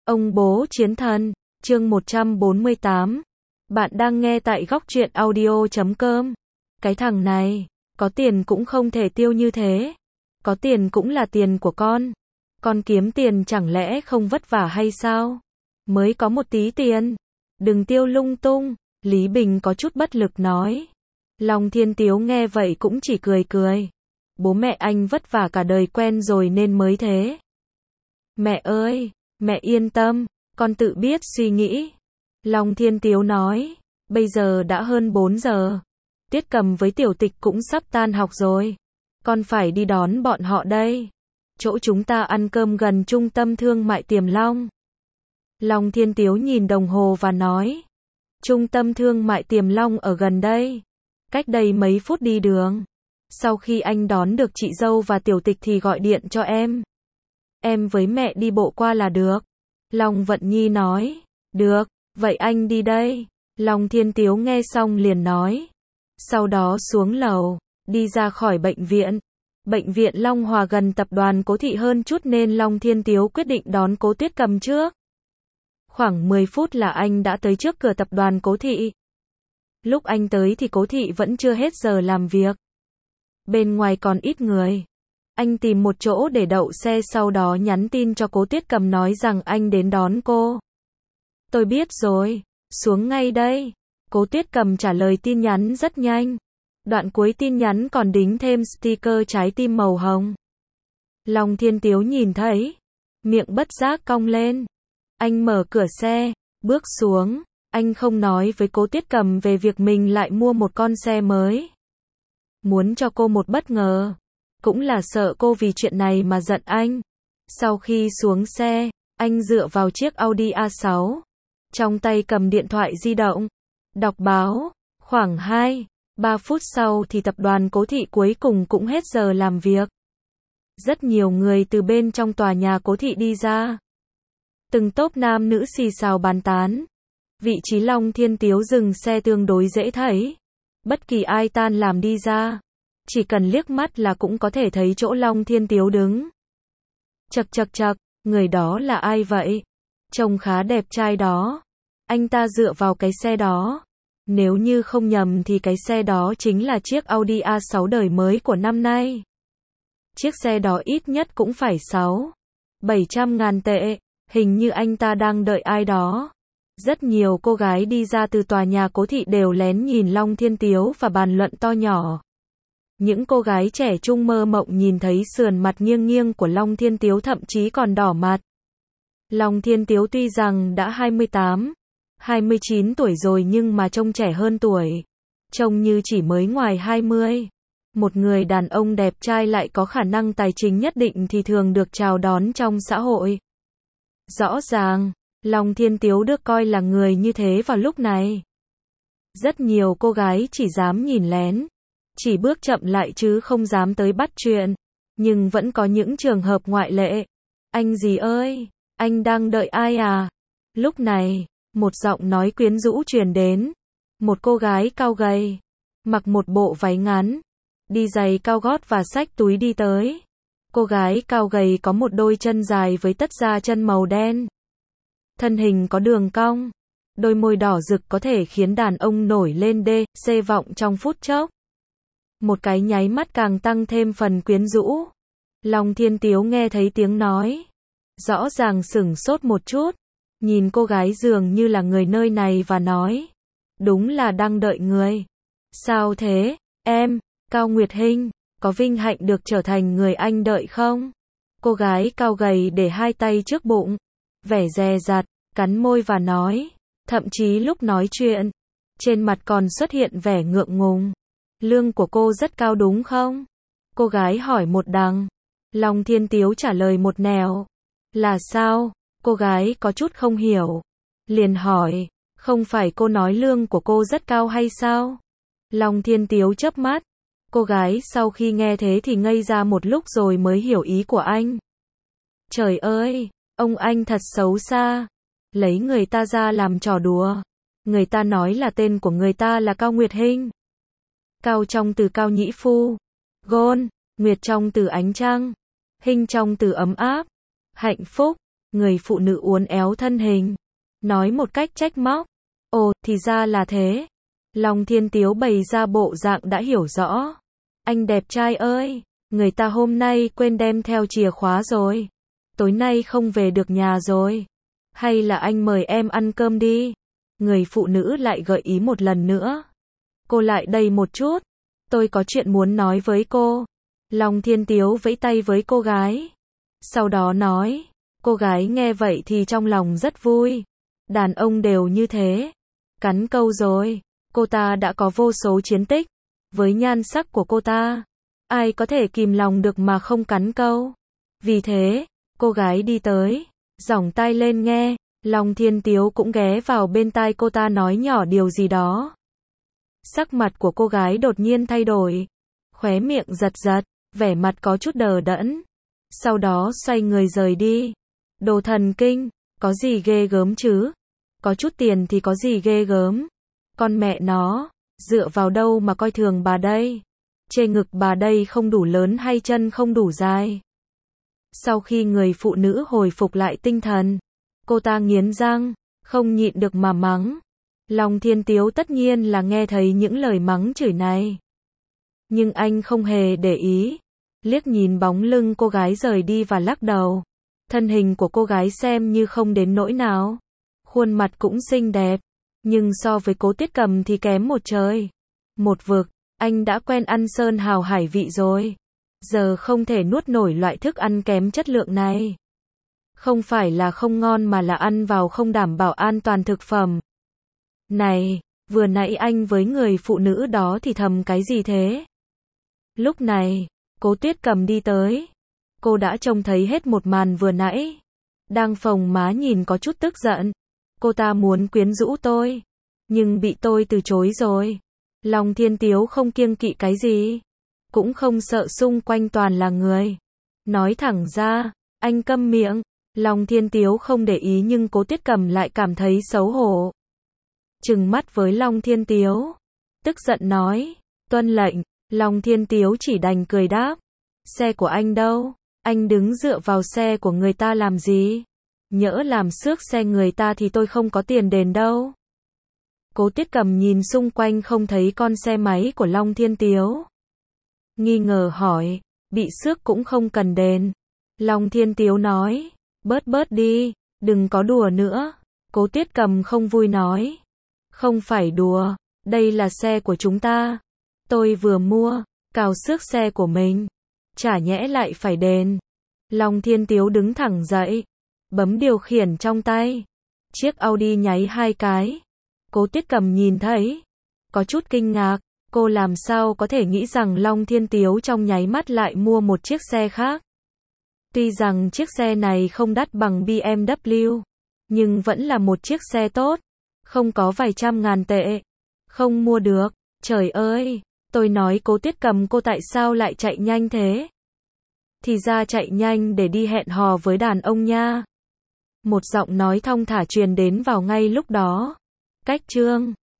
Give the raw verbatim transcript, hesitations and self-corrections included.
Ông bố chiến thần, chương một trăm bốn mươi tám. Bạn đang nghe tại góc truyện audio chấm com. Cái thằng này, có tiền cũng không thể tiêu như thế. Có tiền cũng là tiền của con. Con kiếm tiền chẳng lẽ không vất vả hay sao? Mới có một tí tiền. Đừng tiêu lung tung, Lý Bình có chút bất lực nói. Long Thiên Tiếu nghe vậy cũng chỉ cười cười. Bố mẹ anh vất vả cả đời quen rồi nên mới thế. Mẹ ơi! Mẹ yên tâm, con tự biết suy nghĩ. Long Thiên Tiếu nói, bây giờ đã hơn bốn giờ. Tiết Cầm với Tiểu Tịch cũng sắp tan học rồi. Con phải đi đón bọn họ đây. Chỗ chúng ta ăn cơm gần trung tâm thương mại Tiềm Long. Long Thiên Tiếu nhìn đồng hồ và nói, trung tâm thương mại Tiềm Long ở gần đây. Cách đây mấy phút đi đường. Sau khi anh đón được chị dâu và Tiểu Tịch thì gọi điện cho em. Em với mẹ đi bộ qua là được. Long Vận Nhi nói. Được, vậy anh đi đây. Long Thiên Tiếu nghe xong liền nói. Sau đó xuống lầu, đi ra khỏi bệnh viện. Bệnh viện Long Hòa gần tập đoàn Cố Thị hơn chút nên Long Thiên Tiếu quyết định đón Cố Tuyết Cầm trước. Khoảng mười phút là anh đã tới trước cửa tập đoàn Cố Thị. Lúc anh tới thì Cố Thị vẫn chưa hết giờ làm việc. Bên ngoài còn ít người. Anh tìm một chỗ để đậu xe sau đó nhắn tin cho Cố Tuyết Cầm nói rằng anh đến đón cô. Tôi biết rồi, xuống ngay đây. Cố Tuyết Cầm trả lời tin nhắn rất nhanh. Đoạn cuối tin nhắn còn đính thêm sticker trái tim màu hồng. Long Thiên Tiếu nhìn thấy, miệng bất giác cong lên. Anh mở cửa xe, bước xuống. Anh không nói với Cố Tuyết Cầm về việc mình lại mua một con xe mới. Muốn cho cô một bất ngờ. Cũng là sợ cô vì chuyện này mà giận anh. Sau khi xuống xe, anh dựa vào chiếc Audi a sáu. Trong tay cầm điện thoại di động. Đọc báo. Khoảng hai, ba phút sau thì tập đoàn Cố Thị cuối cùng cũng hết giờ làm việc. Rất nhiều người từ bên trong tòa nhà Cố Thị đi ra. Từng tốp nam nữ xì xào bàn tán. Vị trí Long Thiên Tiếu dừng xe tương đối dễ thấy. Bất kỳ ai tan làm đi ra. Chỉ cần liếc mắt là cũng có thể thấy chỗ Long Thiên Tiếu đứng. Chậc chậc chậc, người đó là ai vậy? Trông khá đẹp trai đó. Anh ta dựa vào cái xe đó. Nếu như không nhầm thì cái xe đó chính là chiếc Audi a sáu đời mới của năm nay. Chiếc xe đó ít nhất cũng phải sáu, bảy trăm ngàn tệ. Hình như anh ta đang đợi ai đó. Rất nhiều cô gái đi ra từ tòa nhà Cố Thị đều lén nhìn Long Thiên Tiếu và bàn luận to nhỏ. Những cô gái trẻ trung mơ mộng nhìn thấy sườn mặt nghiêng nghiêng của Long Thiên Tiếu thậm chí còn đỏ mặt. Long Thiên Tiếu tuy rằng đã hai mươi tám, hai mươi chín tuổi rồi nhưng mà trông trẻ hơn tuổi. Trông như chỉ mới ngoài hai mươi. Một người đàn ông đẹp trai lại có khả năng tài chính nhất định thì thường được chào đón trong xã hội. Rõ ràng, Long Thiên Tiếu được coi là người như thế vào lúc này. Rất nhiều cô gái chỉ dám nhìn lén. Chỉ bước chậm lại chứ không dám tới bắt chuyện. Nhưng vẫn có những trường hợp ngoại lệ. Anh gì ơi, anh đang đợi ai à? Lúc này, một giọng nói quyến rũ truyền đến. Một cô gái cao gầy, mặc một bộ váy ngắn, đi giày cao gót và xách túi đi tới. Cô gái cao gầy có một đôi chân dài với tất da chân màu đen. Thân hình có đường cong, đôi môi đỏ rực có thể khiến đàn ông nổi lên đê, xê vọng trong phút chốc. Một cái nháy mắt càng tăng thêm phần quyến rũ. Long Thiên Tiếu nghe thấy tiếng nói. Rõ ràng sửng sốt một chút. Nhìn cô gái dường như là người nơi này và nói. Đúng là đang đợi người. Sao thế, em, Cao Nguyệt Hinh, có vinh hạnh được trở thành người anh đợi không? Cô gái cao gầy để hai tay trước bụng. Vẻ dè dặt, cắn môi và nói. Thậm chí lúc nói chuyện, trên mặt còn xuất hiện vẻ ngượng ngùng. Lương của cô rất cao đúng không? Cô gái hỏi một đằng. Long Thiên Tiếu trả lời một nẻo. Là sao? Cô gái có chút không hiểu. Liền hỏi, không phải cô nói lương của cô rất cao hay sao? Long Thiên Tiếu chớp mắt. Cô gái sau khi nghe thế thì ngây ra một lúc rồi mới hiểu ý của anh. Trời ơi, ông anh thật xấu xa. Lấy người ta ra làm trò đùa. Người ta nói là tên của người ta là Cao Nguyệt Hinh. Cao trong từ cao nhĩ phu. Gôn, Nguyệt trong từ ánh trăng. Hinh trong từ ấm áp. Hạnh phúc. Người phụ nữ uốn éo thân hình, nói một cách trách móc. Ồ, thì ra là thế. Long Thiên Tiếu bày ra bộ dạng đã hiểu rõ. Anh đẹp trai ơi, người ta hôm nay quên đem theo chìa khóa rồi. Tối nay không về được nhà rồi. Hay là anh mời em ăn cơm đi. Người phụ nữ lại gợi ý một lần nữa. Cô lại đây một chút. Tôi có chuyện muốn nói với cô. Long Thiên Tiếu vẫy tay với cô gái. Sau đó nói. Cô gái nghe vậy thì trong lòng rất vui. Đàn ông đều như thế. Cắn câu rồi. Cô ta đã có vô số chiến tích. Với nhan sắc của cô ta, ai có thể kìm lòng được mà không cắn câu. Vì thế, cô gái đi tới, giỏng tai lên nghe. Long Thiên Tiếu cũng ghé vào bên tai cô ta nói nhỏ điều gì đó. Sắc mặt của cô gái đột nhiên thay đổi. Khóe miệng giật giật, vẻ mặt có chút đờ đẫn. Sau đó xoay người rời đi. Đồ thần kinh, có gì ghê gớm chứ? Có chút tiền thì có gì ghê gớm? Con mẹ nó, dựa vào đâu mà coi thường bà đây? Chê ngực bà đây không đủ lớn hay chân không đủ dài? Sau khi người phụ nữ hồi phục lại tinh thần, cô ta nghiến răng, không nhịn được mà mắng. Long Thiên Tiếu tất nhiên là nghe thấy những lời mắng chửi này. Nhưng anh không hề để ý, liếc nhìn bóng lưng cô gái rời đi và lắc đầu. Thân hình của cô gái xem như không đến nỗi nào. Khuôn mặt cũng xinh đẹp, nhưng so với Cố Tiết Cầm thì kém một trời, một vực. Anh đã quen ăn sơn hào hải vị rồi, giờ không thể nuốt nổi loại thức ăn kém chất lượng này. Không phải là không ngon mà là ăn vào không đảm bảo an toàn thực phẩm. Này, vừa nãy anh với người phụ nữ đó thì thầm cái gì thế? Lúc này, Cố Tuyết Cầm đi tới. Cô đã trông thấy hết một màn vừa nãy. Đang phồng má nhìn có chút tức giận. Cô ta muốn quyến rũ tôi, nhưng bị tôi từ chối rồi. Long Thiên Tiếu không kiêng kỵ cái gì, cũng không sợ xung quanh toàn là người. Nói thẳng ra, anh câm miệng. Long Thiên Tiếu không để ý nhưng Cố Tuyết Cầm lại cảm thấy xấu hổ. Trừng mắt với Long Thiên Tiếu, tức giận nói, tuân lệnh. Long Thiên Tiếu chỉ đành cười đáp, xe của anh đâu? Anh đứng dựa vào xe của người ta làm gì? Nhỡ làm xước xe người ta thì tôi không có tiền đền đâu. Cố Tiết Cầm nhìn xung quanh không thấy con xe máy của Long Thiên Tiếu. Nghi ngờ hỏi, bị xước cũng không cần đền. Long Thiên Tiếu nói, bớt bớt đi, đừng có đùa nữa. Cố Tiết Cầm không vui nói, không phải đùa, đây là xe của chúng ta. Tôi vừa mua, cào xước xe của mình, chả nhẽ lại phải đền. Long Thiên Tiếu đứng thẳng dậy, bấm điều khiển trong tay. Chiếc Audi nháy hai cái. Cố Tiết Cầm nhìn thấy, có chút kinh ngạc. Cô làm sao có thể nghĩ rằng Long Thiên Tiếu trong nháy mắt lại mua một chiếc xe khác. Tuy rằng chiếc xe này không đắt bằng bê em vê, nhưng vẫn là một chiếc xe tốt. Không có vài trăm ngàn tệ, không mua được. Trời ơi, tôi nói Cố Tiết Cầm cô tại sao lại chạy nhanh thế? Thì ra chạy nhanh để đi hẹn hò với đàn ông nha. Một giọng nói thong thả truyền đến vào ngay lúc đó. Cách chương